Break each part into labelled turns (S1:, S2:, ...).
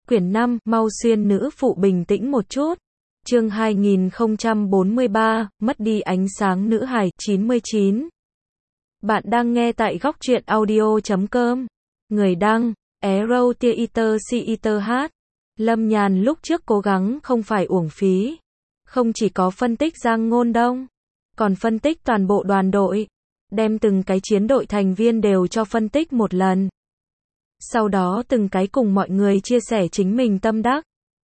S1: Quyển 5, mau xuyên nữ phụ bình tĩnh một chút. Chương 2043, mất đi ánh sáng nữ hài, 99. Bạn đang nghe tại góc truyện audio.com. Người đăng, Arrow Theater CETH. Lâm Nhàn lúc trước cố gắng không phải uổng phí. Không chỉ có phân tích Giang Ngôn Đông, còn phân tích toàn bộ đoàn đội. Đem từng cái chiến đội thành viên đều cho phân tích một lần. Sau đó từng cái cùng mọi người chia sẻ chính mình tâm đắc.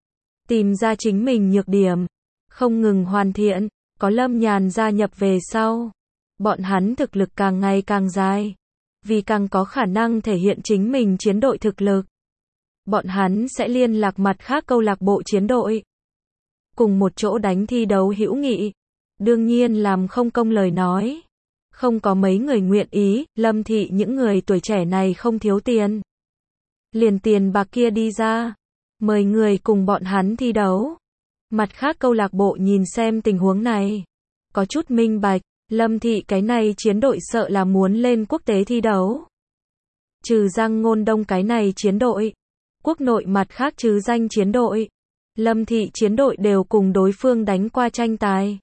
S1: Tìm ra chính mình nhược điểm. Không ngừng hoàn thiện. Có Lâm Nhàn gia nhập về sau. Bọn hắn thực lực càng ngày càng dài. Vì càng có khả năng thể hiện chính mình chiến đội thực lực. Bọn hắn sẽ liên lạc mặt khác câu lạc bộ chiến đội. Cùng một chỗ đánh thi đấu hữu nghị. Đương nhiên làm không công lời nói. Không có mấy người nguyện ý, Lâm thị những người tuổi trẻ này không thiếu tiền. Liền tiền bạc kia đi ra. Mời người cùng bọn hắn thi đấu. Mặt khác câu lạc bộ nhìn xem tình huống này. Có chút minh bạch, Lâm thị cái này chiến đội sợ là muốn lên quốc tế thi đấu. Trừ Giang Ngôn Đông cái này chiến đội. Quốc nội mặt khác chứ danh chiến đội. Lâm thị chiến đội đều cùng đối phương đánh qua tranh tài.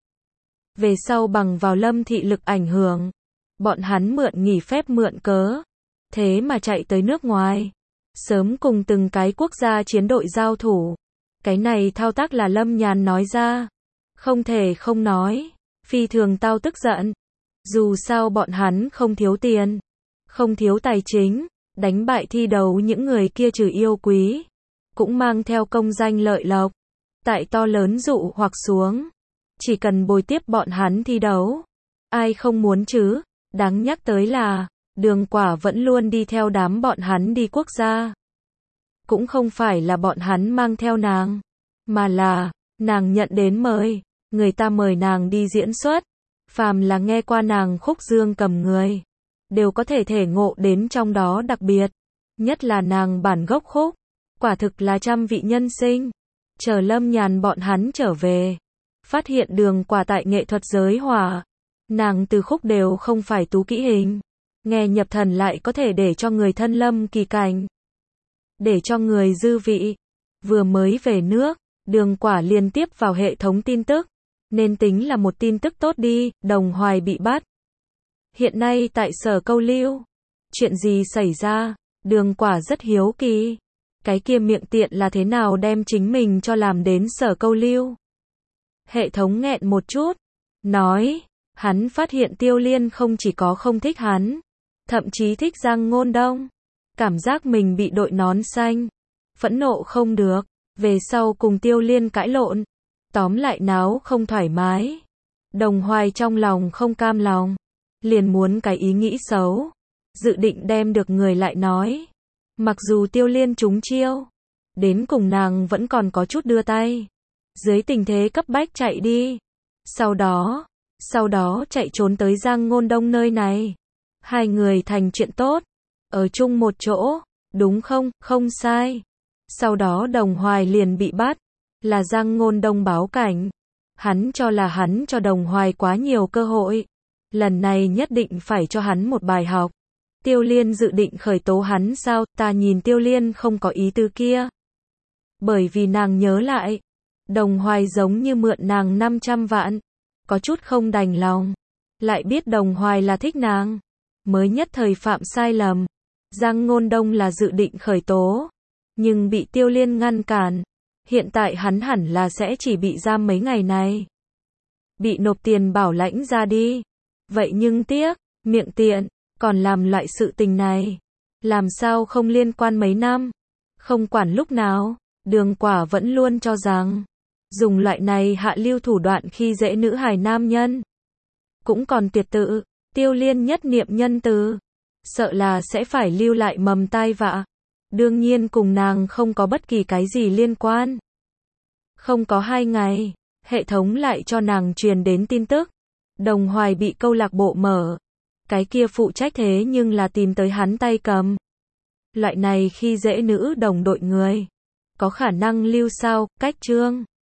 S1: Về sau bằng vào Lâm thị lực ảnh hưởng. Bọn hắn mượn nghỉ phép mượn cớ. Thế mà chạy tới nước ngoài. Sớm cùng từng cái quốc gia chiến đội giao thủ. Cái này thao tác là Lâm Nhàn nói ra. Không thể không nói. Phi thường tao tức giận. Dù sao bọn hắn không thiếu tiền. Không thiếu tài chính. Đánh bại thi đấu những người kia trừ yêu quý. Cũng mang theo công danh lợi lộc. Tại to lớn dụ hoặc xuống. Chỉ cần bồi tiếp bọn hắn thi đấu. Ai không muốn chứ. Đáng nhắc tới là. Đường Quả vẫn luôn đi theo đám bọn hắn đi quốc gia. Cũng không phải là bọn hắn mang theo nàng. Mà là, nàng nhận đến mời. Người ta mời nàng đi diễn xuất. Phàm là nghe qua nàng khúc dương cầm người. Đều có thể thể ngộ đến trong đó đặc biệt. Nhất là nàng bản gốc khúc. Quả thực là trăm vị nhân sinh. Chờ Lâm Nhàn bọn hắn trở về. Phát hiện Đường Quả tại nghệ thuật giới hỏa. Nàng từ khúc đều không phải tú kỹ hình. Nghe nhập thần lại có thể để cho người thân lâm kỳ cảnh. Để cho người dư vị. Vừa mới về nước, Đường Quả liên tiếp vào hệ thống tin tức. Nên tính là một tin tức tốt đi, Đồng Hoài bị bắt. Hiện nay tại sở câu lưu. Chuyện gì xảy ra? Đường Quả rất hiếu kỳ. Cái kia miệng tiện là thế nào đem chính mình cho làm đến sở câu lưu? Hệ thống nghẹn một chút. Nói, hắn phát hiện Tiêu Liên không chỉ có không thích hắn. Thậm chí thích Giang Ngôn Đông. Cảm giác mình bị đội nón xanh. Phẫn nộ không được. Về sau cùng Tiêu Liên cãi lộn. Tóm lại náo không thoải mái. Đồng Hoài trong lòng không cam lòng. Liền muốn cái ý nghĩ xấu. Dự định đem được người lại nói. Mặc dù Tiêu Liên trúng chiêu. Đến cùng nàng vẫn còn có chút đưa tay. Dưới tình thế cấp bách chạy đi. Sau đó chạy trốn tới Giang Ngôn Đông nơi này. Hai người thành chuyện tốt. Ở chung một chỗ. Đúng không? Không sai. Sau đó Đồng Hoài liền bị bắt. Là Giang Ngôn Đông báo cảnh. Hắn cho là hắn cho Đồng Hoài quá nhiều cơ hội. Lần này nhất định phải cho hắn một bài học. Tiêu Liên dự định khởi tố hắn sao? Ta nhìn Tiêu Liên không có ý tứ kia. Bởi vì nàng nhớ lại. Đồng Hoài giống như mượn nàng 500 vạn. Có chút không đành lòng. Lại biết Đồng Hoài là thích nàng. Mới nhất thời phạm sai lầm. Giang Ngôn Đông là dự định khởi tố. Nhưng bị Tiêu Liên ngăn cản. Hiện tại hắn hẳn là sẽ chỉ bị giam mấy ngày này. Bị nộp tiền bảo lãnh ra đi. Vậy nhưng tiếc, miệng tiện, còn làm loại sự tình này. Làm sao không liên quan mấy năm. Không quản lúc nào, Đường Quả vẫn luôn cho rằng. Dùng loại này hạ lưu thủ đoạn khi dễ nữ hài nam nhân. Cũng còn tuyệt tự, Tiêu Liên nhất niệm nhân từ. Sợ là sẽ phải lưu lại mầm tai vạ. Đương nhiên cùng nàng không có bất kỳ cái gì liên quan. Không có 2 ngày, hệ thống lại cho nàng truyền đến tin tức. Đồng Hoài bị câu lạc bộ mở. Cái kia phụ trách thế nhưng là tìm tới hắn tay cầm. Loại này khi dễ nữ đồng đội người. Có khả năng lưu sao, cách chương.